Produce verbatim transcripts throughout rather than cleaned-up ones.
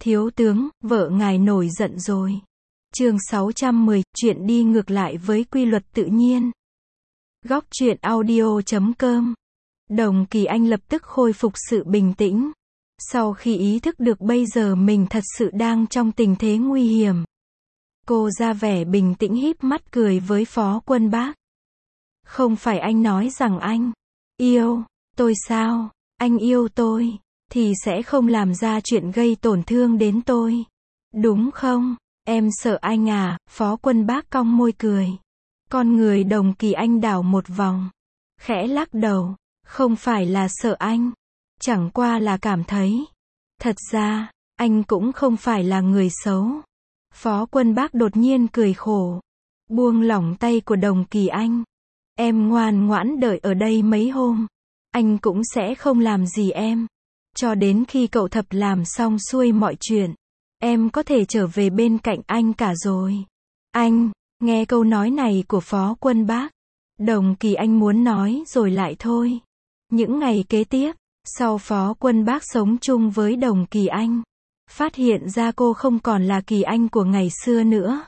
Thiếu tướng, vợ ngài nổi giận rồi. Chương sáu trăm mười, chuyện đi ngược lại với quy luật tự nhiên. Góc truyện audio chấm com. Đồng Kỳ Anh lập tức khôi phục sự bình tĩnh. Sau khi ý thức được bây giờ mình thật sự đang trong tình thế nguy hiểm. Cô ra vẻ bình tĩnh híp mắt cười với Phó Quân Bác. Không phải anh nói rằng anh yêu tôi sao? Anh yêu tôi thì sẽ không làm ra chuyện gây tổn thương đến tôi, đúng không? Em sợ anh à? Phó Quân Bác cong môi cười. Con người Đồng Kỳ Anh đảo một vòng, khẽ lắc đầu. Không phải là sợ anh, chẳng qua là cảm thấy, thật ra, anh cũng không phải là người xấu. Phó Quân Bác đột nhiên cười khổ, buông lỏng tay của Đồng Kỳ Anh. Em ngoan ngoãn đợi ở đây mấy hôm, anh cũng sẽ không làm gì em. Cho đến khi cậu Thập làm xong xuôi mọi chuyện, em có thể trở về bên cạnh anh cả rồi. Anh, nghe câu nói này của Phó Quân Bác, Đồng Kỳ Anh muốn nói rồi lại thôi. Những ngày kế tiếp, sau Phó Quân Bác sống chung với Đồng Kỳ Anh, phát hiện ra cô không còn là Kỳ Anh của ngày xưa nữa.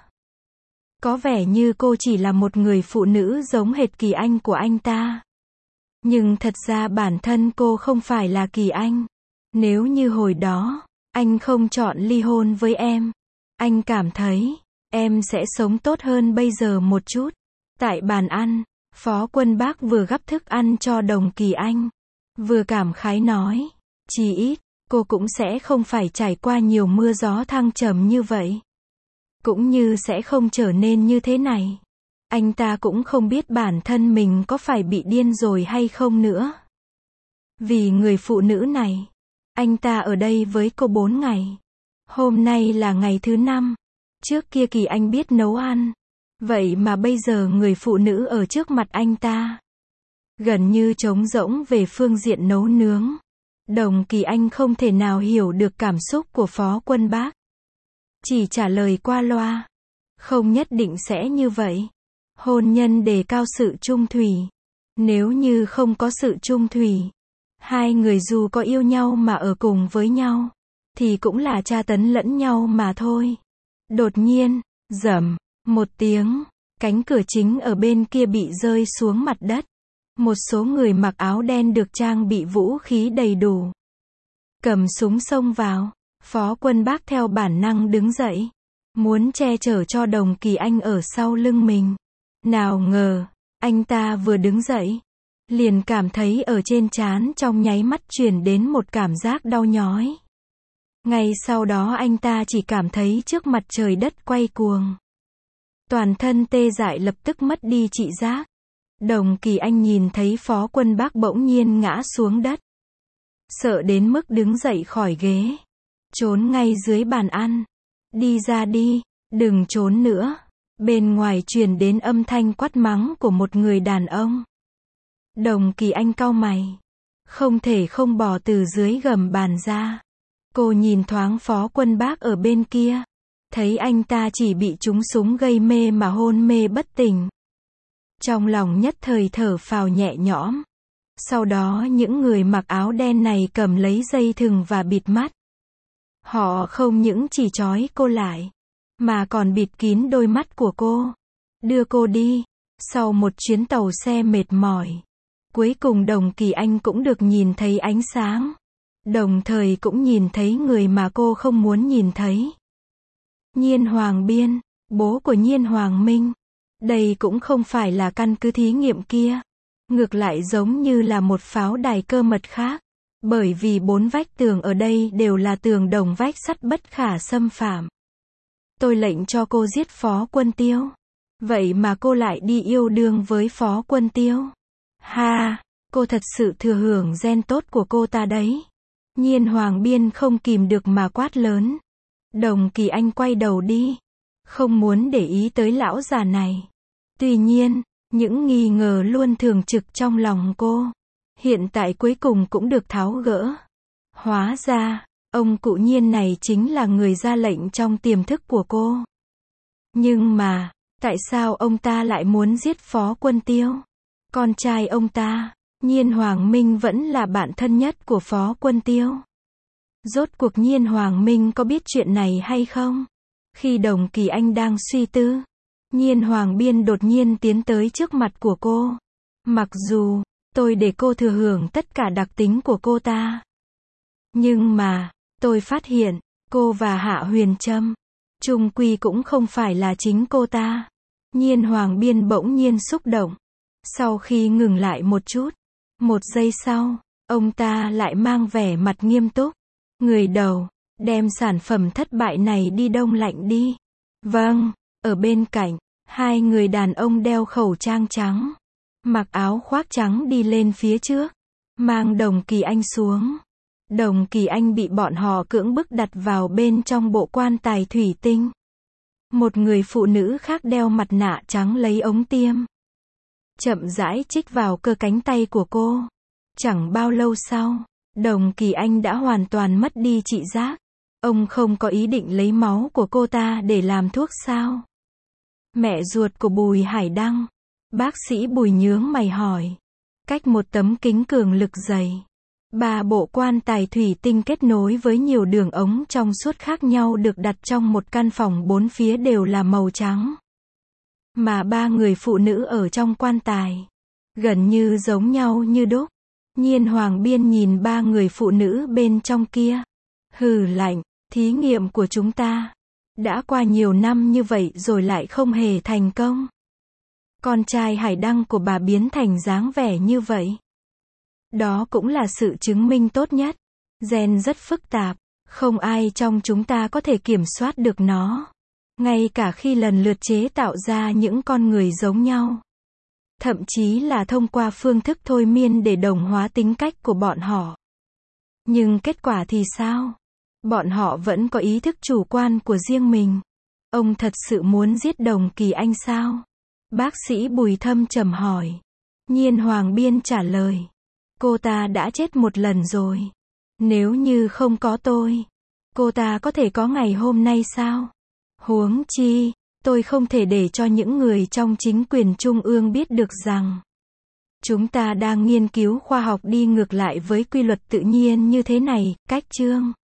Có vẻ như cô chỉ là một người phụ nữ giống hệt Kỳ Anh của anh ta. Nhưng thật ra bản thân cô không phải là Kỳ Anh. Nếu như hồi đó, anh không chọn ly hôn với em, anh cảm thấy, em sẽ sống tốt hơn bây giờ một chút. Tại bàn ăn, Phó Quân Bác vừa gắp thức ăn cho Đồng Kỳ Anh, vừa cảm khái nói, chí ít, cô cũng sẽ không phải trải qua nhiều mưa gió thăng trầm như vậy. Cũng như sẽ không trở nên như thế này. Anh ta cũng không biết bản thân mình có phải bị điên rồi hay không nữa. Vì người phụ nữ này, anh ta ở đây với cô bốn ngày. Hôm nay là ngày thứ năm. Trước kia Kỳ Anh biết nấu ăn. Vậy mà bây giờ người phụ nữ ở trước mặt anh ta gần như trống rỗng về phương diện nấu nướng. Đồng Kỳ Anh không thể nào hiểu được cảm xúc của Phó Quân Bác. Chỉ trả lời qua loa. Không nhất định sẽ như vậy. Hôn nhân đề cao sự chung thủy. Nếu như không có sự chung thủy, hai người dù có yêu nhau mà ở cùng với nhau, thì cũng là tra tấn lẫn nhau mà thôi. Đột nhiên, rầm, một tiếng, cánh cửa chính ở bên kia bị rơi xuống mặt đất. Một số người mặc áo đen được trang bị vũ khí đầy đủ, cầm súng xông vào. Phó Quân Bác theo bản năng đứng dậy, muốn che chở cho Đồng Kỳ Anh ở sau lưng mình. Nào ngờ, anh ta vừa đứng dậy, liền cảm thấy ở trên trán trong nháy mắt truyền đến một cảm giác đau nhói. Ngay sau đó anh ta chỉ cảm thấy trước mặt trời đất quay cuồng. Toàn thân tê dại lập tức mất đi trị giác. Đồng Kỳ Anh nhìn thấy Phó Quân Bác bỗng nhiên ngã xuống đất. Sợ đến mức đứng dậy khỏi ghế. Trốn ngay dưới bàn ăn. Đi ra đi, đừng trốn nữa. Bên ngoài truyền đến âm thanh quát mắng của một người đàn ông. Đồng Kỳ Anh cau mày. Không thể không bò từ dưới gầm bàn ra. Cô nhìn thoáng Phó Quân Bác ở bên kia. Thấy anh ta chỉ bị trúng súng gây mê mà hôn mê bất tỉnh. Trong lòng nhất thời thở phào nhẹ nhõm. Sau đó những người mặc áo đen này cầm lấy dây thừng và bịt mắt. Họ không những chỉ trói cô lại, mà còn bịt kín đôi mắt của cô. Đưa cô đi. Sau một chuyến tàu xe mệt mỏi, cuối cùng Đồng Kỳ Anh cũng được nhìn thấy ánh sáng. Đồng thời cũng nhìn thấy người mà cô không muốn nhìn thấy. Nhiên Hoàng Biên, bố của Nhiên Hoàng Minh. Đây cũng không phải là căn cứ thí nghiệm kia. Ngược lại giống như là một pháo đài cơ mật khác. Bởi vì bốn vách tường ở đây đều là tường đồng vách sắt bất khả xâm phạm. Tôi lệnh cho cô giết Phó Quân Tiêu. Vậy mà cô lại đi yêu đương với Phó Quân Tiêu. Ha, cô thật sự thừa hưởng gen tốt của cô ta đấy. Nhiên Hoàng Biên không kìm được mà quát lớn. Đồng Kỳ Anh quay đầu đi. Không muốn để ý tới lão già này. Tuy nhiên, những nghi ngờ luôn thường trực trong lòng cô, hiện tại cuối cùng cũng được tháo gỡ. Hóa ra, ông cụ Nhiên này chính là người ra lệnh trong tiềm thức của cô. Nhưng mà, tại sao ông ta lại muốn giết Phó Quân Tiêu? Con trai ông ta, Nhiên Hoàng Minh vẫn là bạn thân nhất của Phó Quân Tiêu. Rốt cuộc Nhiên Hoàng Minh có biết chuyện này hay không? Khi Đồng Kỳ Anh đang suy tư, Nhiên Hoàng Biên đột nhiên tiến tới trước mặt của cô. Mặc dù, tôi để cô thừa hưởng tất cả đặc tính của cô ta. Nhưng mà, tôi phát hiện, cô và Hạ Huyền Trâm, chung quy cũng không phải là chính cô ta. Nhiên Hoàng Biên bỗng nhiên xúc động. Sau khi ngừng lại một chút, một giây sau, ông ta lại mang vẻ mặt nghiêm túc. Người đầu, đem sản phẩm thất bại này đi đông lạnh đi. Vâng, ở bên cạnh, hai người đàn ông đeo khẩu trang trắng, mặc áo khoác trắng đi lên phía trước, mang Đồng Kỳ Anh xuống. Đồng Kỳ Anh bị bọn họ cưỡng bức đặt vào bên trong bộ quan tài thủy tinh. Một người phụ nữ khác đeo mặt nạ trắng lấy ống tiêm, chậm rãi chích vào cơ cánh tay của cô. Chẳng bao lâu sau, Đồng Kỳ Anh đã hoàn toàn mất đi trị giác. Ông không có ý định lấy máu của cô ta để làm thuốc sao? Mẹ ruột của Bùi Hải Đăng, bác sĩ Bùi nhướng mày hỏi. Cách một tấm kính cường lực dày, ba bộ quan tài thủy tinh kết nối với nhiều đường ống trong suốt khác nhau được đặt trong một căn phòng bốn phía đều là màu trắng. Mà ba người phụ nữ ở trong quan tài, gần như giống nhau như đúc. Nhiên Hoàng Biên nhìn ba người phụ nữ bên trong kia. Hừ lạnh, thí nghiệm của chúng ta đã qua nhiều năm như vậy rồi lại không hề thành công. Con trai Hải Đăng của bà biến thành dáng vẻ như vậy. Đó cũng là sự chứng minh tốt nhất. Gen rất phức tạp, không ai trong chúng ta có thể kiểm soát được nó. Ngay cả khi lần lượt chế tạo ra những con người giống nhau. Thậm chí là thông qua phương thức thôi miên để đồng hóa tính cách của bọn họ. Nhưng kết quả thì sao? Bọn họ vẫn có ý thức chủ quan của riêng mình. Ông thật sự muốn giết Đồng Kỳ Anh sao? Bác sĩ Bùi thâm trầm hỏi. Nhiên Hoàng Biên trả lời. Cô ta đã chết một lần rồi. Nếu như không có tôi, cô ta có thể có ngày hôm nay sao? Huống chi, tôi không thể để cho những người trong chính quyền trung ương biết được rằng chúng ta đang nghiên cứu khoa học đi ngược lại với quy luật tự nhiên như thế này. Cách chương